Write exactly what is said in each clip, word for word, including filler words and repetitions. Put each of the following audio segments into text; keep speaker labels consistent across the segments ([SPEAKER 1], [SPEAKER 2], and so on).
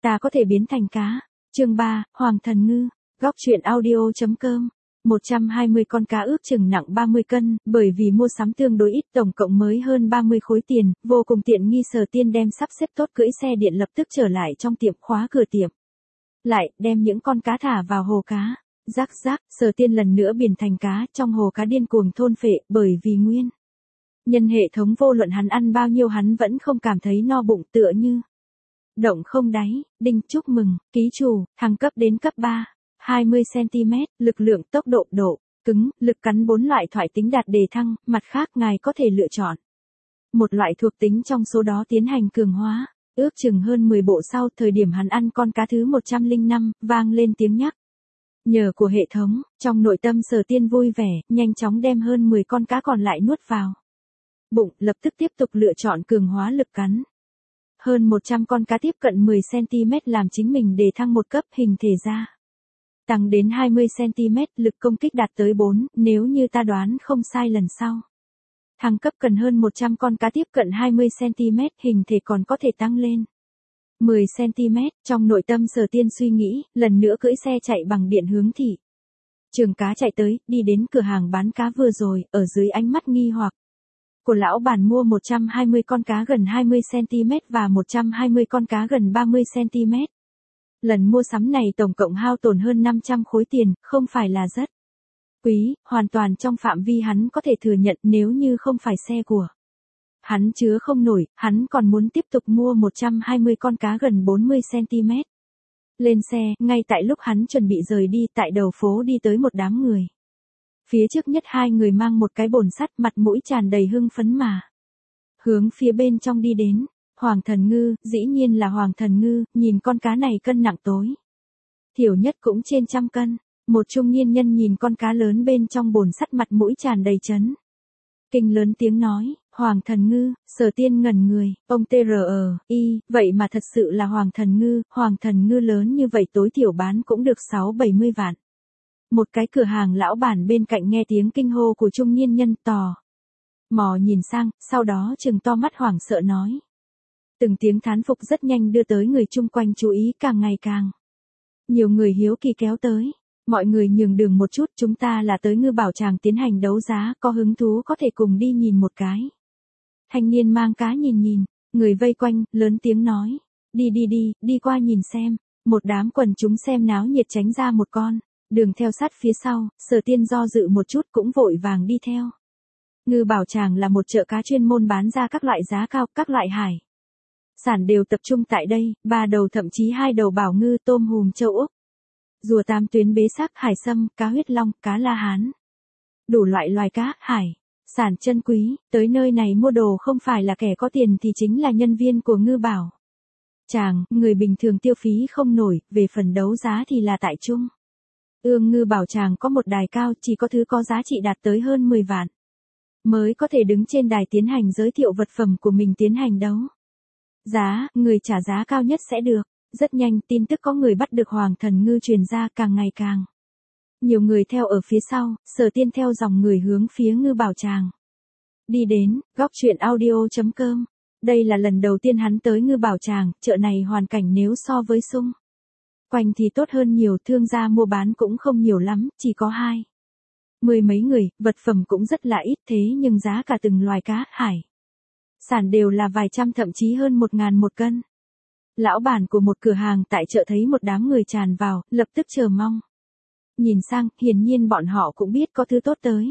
[SPEAKER 1] Ta có thể biến thành cá. Chương ba, Hoàng Thần Ngư. Góc truyện audio.com. một trăm hai mươi con cá ước chừng nặng ba mươi cân, bởi vì mua sắm tương đối ít, tổng cộng mới hơn ba mươi khối tiền, vô cùng tiện nghi. Sở Tiên đem sắp xếp tốt cưỡi xe điện lập tức trở lại trong tiệm, khóa cửa tiệm. Lại, đem những con cá thả vào hồ cá. Rắc rắc, Sở Tiên lần nữa biến thành cá, trong hồ cá điên cuồng thôn phệ, bởi vì nguyên nhân hệ thống vô luận hắn ăn bao nhiêu hắn vẫn không cảm thấy no bụng, tựa như động không đáy. Đinh, chúc mừng, ký chủ, thăng cấp đến cấp ba. hai mươi xăng ti mét, lực lượng, tốc độ, độ cứng, lực cắn bốn loại thoại tính đạt đề thăng, mặt khác ngài có thể lựa chọn một loại thuộc tính trong số đó tiến hành cường hóa. Ước chừng hơn mười bộ sau, thời điểm hắn ăn con cá thứ một trăm lẻ năm, vang lên tiếng nhắc nhờ của hệ thống, trong nội tâm Sở Tiên vui vẻ, nhanh chóng đem hơn mười con cá còn lại nuốt vào bụng, lập tức tiếp tục lựa chọn cường hóa lực cắn. Hơn một trăm con cá tiếp cận mười xăng ti mét làm chính mình đề thăng một cấp, hình thể ra tăng đến hai mươi xăng ti mét, lực công kích đạt tới bốn, nếu như ta đoán không sai lần sau thăng cấp cần hơn một trăm con cá tiếp cận hai mươi xăng ti mét, hình thể còn có thể tăng lên mười xăng ti mét. Trong nội tâm Sở Tiên suy nghĩ, lần nữa cưỡi xe chạy bằng điện hướng thị trường cá chạy tới, đi đến cửa hàng bán cá vừa rồi, ở dưới ánh mắt nghi hoặc của lão bản mua một trăm hai mươi con cá gần hai mươi xăng ti mét và một trăm hai mươi con cá gần ba mươi xăng ti mét. Lần mua sắm này tổng cộng hao tổn hơn năm trăm khối tiền, không phải là rất quý, hoàn toàn trong phạm vi hắn có thể thừa nhận. Nếu như không phải xe của hắn chứa không nổi, hắn còn muốn tiếp tục mua một trăm hai mươi con cá gần bốn mươi xăng ti mét. Lên xe, ngay tại lúc hắn chuẩn bị rời đi, tại đầu phố đi tới một đám người. Phía trước nhất hai người mang một cái bồn sắt, mặt mũi tràn đầy hưng phấn mà hướng phía bên trong đi đến. Hoàng Thần Ngư, dĩ nhiên là Hoàng Thần Ngư, nhìn con cá này cân nặng tối thiểu nhất cũng trên trăm cân. Một trung niên nhân nhìn con cá lớn bên trong bồn sắt, mặt mũi tràn đầy chấn kinh, lớn tiếng nói, Hoàng Thần Ngư. Sở Tiên ngẩn người, ông tê rờ ờ, y, vậy mà thật sự là Hoàng Thần Ngư. Hoàng Thần Ngư lớn như vậy tối thiểu bán cũng được sáu bảy mươi vạn. Một cái cửa hàng lão bản bên cạnh nghe tiếng kinh hô của trung niên nhân, tò mò nhìn sang, sau đó trừng to mắt hoảng sợ nói. Từng tiếng thán phục rất nhanh đưa tới người chung quanh chú ý, càng ngày càng nhiều người hiếu kỳ kéo tới. Mọi người nhường đường một chút, chúng ta là tới Ngư Bảo Tràng tiến hành đấu giá, có hứng thú có thể cùng đi nhìn một cái. Thanh niên mang cá nhìn nhìn, người vây quanh, lớn tiếng nói. Đi đi đi, đi qua nhìn xem. Một đám quần chúng xem náo nhiệt tránh ra một con đường theo sát phía sau. Sở Tiên do dự một chút cũng vội vàng đi theo. Ngư Bảo Tràng là một chợ cá chuyên môn bán ra các loại giá cao, các loại hải sản đều tập trung tại đây, ba đầu thậm chí hai đầu bảo ngư, tôm hùm, châu Úc, rùa tam tuyến, bế sắc, hải sâm, cá huyết long, cá la hán. Đủ loại loài cá, hải sản chân quý, tới nơi này mua đồ không phải là kẻ có tiền thì chính là nhân viên của Ngư Bảo Tràng, người bình thường tiêu phí không nổi. Về phần đấu giá thì là tại trung ương Ngư Bảo Tràng có một đài cao, chỉ có thứ có giá trị đạt tới hơn mười vạn mới có thể đứng trên đài tiến hành giới thiệu vật phẩm của mình, tiến hành đấu giá, người trả giá cao nhất sẽ được. Rất nhanh, tin tức có người bắt được Hoàng Thần Ngư truyền ra, càng ngày càng nhiều người theo ở phía sau. Sở Tiên theo dòng người hướng phía Ngư Bảo Tràng đi đến. Góc truyện audio.com. Đây là lần đầu tiên hắn tới Ngư Bảo Tràng, chợ này hoàn cảnh nếu so với xung quanh thì tốt hơn nhiều, thương gia mua bán cũng không nhiều lắm, chỉ có hai mười mấy người, vật phẩm cũng rất là ít, thế nhưng giá cả từng loài cá, hải sản đều là vài trăm thậm chí hơn một ngàn một cân. Lão bản của một cửa hàng tại chợ thấy một đám người tràn vào, lập tức chờ mong nhìn sang, hiển nhiên bọn họ cũng biết có thứ tốt tới.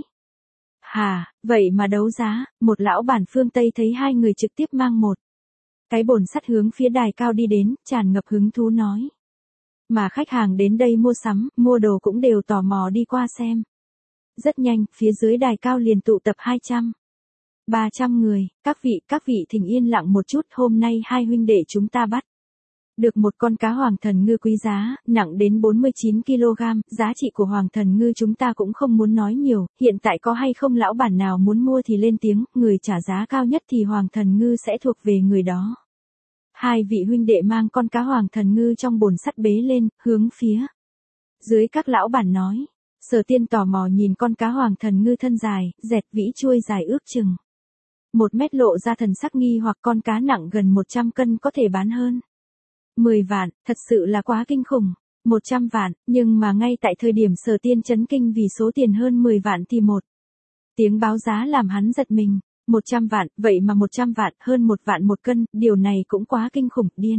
[SPEAKER 1] Hà, vậy mà đấu giá. Một lão bản phương Tây thấy hai người trực tiếp mang một cái bồn sắt hướng phía đài cao đi đến, tràn ngập hứng thú nói. Mà khách hàng đến đây mua sắm, mua đồ cũng đều tò mò đi qua xem. Rất nhanh, phía dưới đài cao liền tụ tập hai trăm, ba trăm người. Các vị, các vị thỉnh yên lặng một chút, hôm nay hai huynh đệ chúng ta bắt được một con cá Hoàng Thần Ngư quý giá, nặng đến bốn mươi chín ki lô gam, giá trị của Hoàng Thần Ngư chúng ta cũng không muốn nói nhiều, hiện tại có hay không lão bản nào muốn mua thì lên tiếng, người trả giá cao nhất thì Hoàng Thần Ngư sẽ thuộc về người đó. Hai vị huynh đệ mang con cá Hoàng Thần Ngư trong bồn sắt bế lên, hướng phía dưới các lão bản nói. Sở Tiên tò mò nhìn con cá Hoàng Thần Ngư thân dài, dẹt vĩ chuôi dài ước chừng một mét, lộ ra thần sắc nghi hoặc. Con cá nặng gần một trăm cân có thể bán hơn mười vạn, thật sự là quá kinh khủng. một trăm vạn, nhưng mà ngay tại thời điểm Sở Tiên chấn kinh vì số tiền hơn mười vạn thì một tiếng báo giá làm hắn giật mình. một trăm vạn, vậy mà một trăm vạn, hơn một vạn một cân, điều này cũng quá kinh khủng, điên.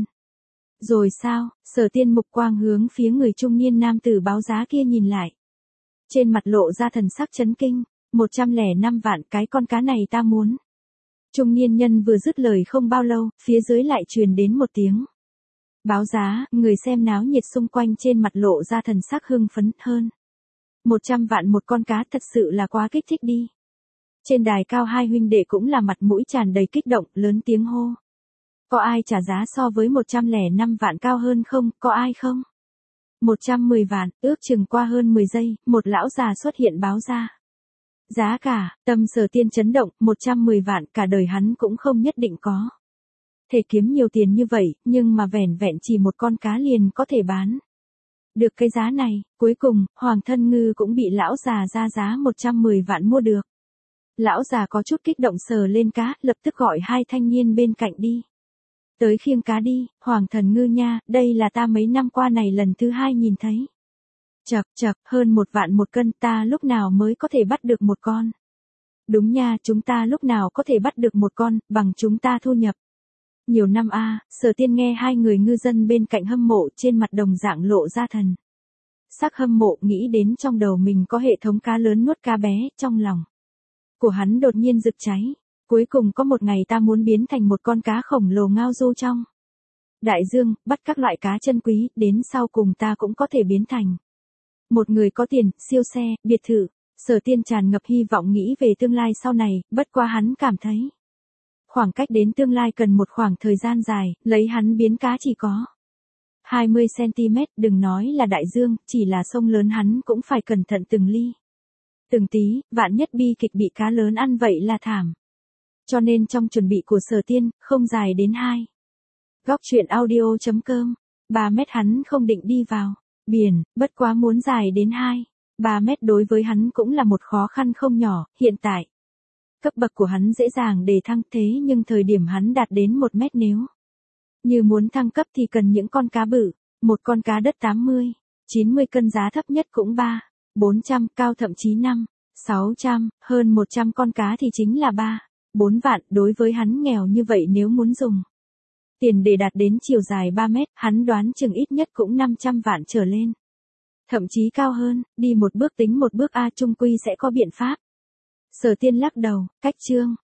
[SPEAKER 1] Rồi sao? Sở Tiên mục quang hướng phía người trung niên nam tử báo giá kia nhìn lại. Trên mặt lộ ra thần sắc chấn kinh, một trăm lẻ năm vạn, cái con cá này ta muốn. Trung niên nhân vừa dứt lời không bao lâu, phía dưới lại truyền đến một tiếng báo giá, người xem náo nhiệt xung quanh trên mặt lộ ra thần sắc hưng phấn hơn. một trăm vạn một con cá, thật sự là quá kích thích đi. Trên đài cao hai huynh đệ cũng là mặt mũi tràn đầy kích động, lớn tiếng hô. Có ai trả giá so với một trăm lẻ năm vạn cao hơn không, có ai không? một trăm mười vạn, ước chừng qua hơn mười giây, một lão già xuất hiện báo ra. Giá cả, tâm Sở Tiên chấn động, một trăm mười vạn, cả đời hắn cũng không nhất định có thể kiếm nhiều tiền như vậy, nhưng mà vẻn vẹn chỉ một con cá liền có thể bán được cái giá này. Cuối cùng, Hoàng Thân Ngư cũng bị lão già ra giá một trăm mười vạn mua được. Lão già có chút kích động sờ lên cá, lập tức gọi hai thanh niên bên cạnh đi. Tới khiêng cá đi, Hoàng Thần Ngư nha, đây là ta mấy năm qua này lần thứ hai nhìn thấy. Chậc chậc, hơn một vạn một cân, ta lúc nào mới có thể bắt được một con? Đúng nha, chúng ta lúc nào có thể bắt được một con, bằng chúng ta thu nhập nhiều năm a. À, Sở Tiên nghe hai người ngư dân bên cạnh hâm mộ, trên mặt đồng dạng lộ ra thần sắc hâm mộ, nghĩ đến trong đầu mình có hệ thống cá lớn nuốt cá bé, trong lòng của hắn đột nhiên rực cháy. Cuối cùng có một ngày ta muốn biến thành một con cá khổng lồ ngao du trong đại dương, bắt các loại cá chân quý, đến sau cùng ta cũng có thể biến thành một người có tiền, siêu xe, biệt thự. Sở Tiên tràn ngập hy vọng nghĩ về tương lai sau này, bất quá hắn cảm thấy khoảng cách đến tương lai cần một khoảng thời gian dài, lấy hắn biến cá chỉ có hai mươi xăng ti mét, đừng nói là đại dương, chỉ là sông lớn hắn cũng phải cẩn thận từng ly từng tí, vạn nhất bi kịch bị cá lớn ăn vậy là thảm. Cho nên trong chuẩn bị của Sở Tiên, không dài đến hai góc truyện audio chấm com, ba mét hắn không định đi vào biển, bất quá muốn dài đến hai ba mét đối với hắn cũng là một khó khăn không nhỏ. Hiện tại cấp bậc của hắn dễ dàng để thăng, thế nhưng thời điểm hắn đạt đến một mét nếu như muốn thăng cấp thì cần những con cá bự. Một con cá đất tám mươi, chín mươi cân giá thấp nhất cũng ba, bốn trăm, cao thậm chí năm, sáu trăm, hơn một trăm con cá thì chính là ba, bốn vạn. Đối với hắn nghèo như vậy nếu muốn dùng tiền để đạt đến chiều dài ba mét, hắn đoán chừng ít nhất cũng năm trăm vạn trở lên. Thậm chí cao hơn, đi một bước tính một bước a, chung quy sẽ có biện pháp. Sở Tiên lắc đầu, cách chương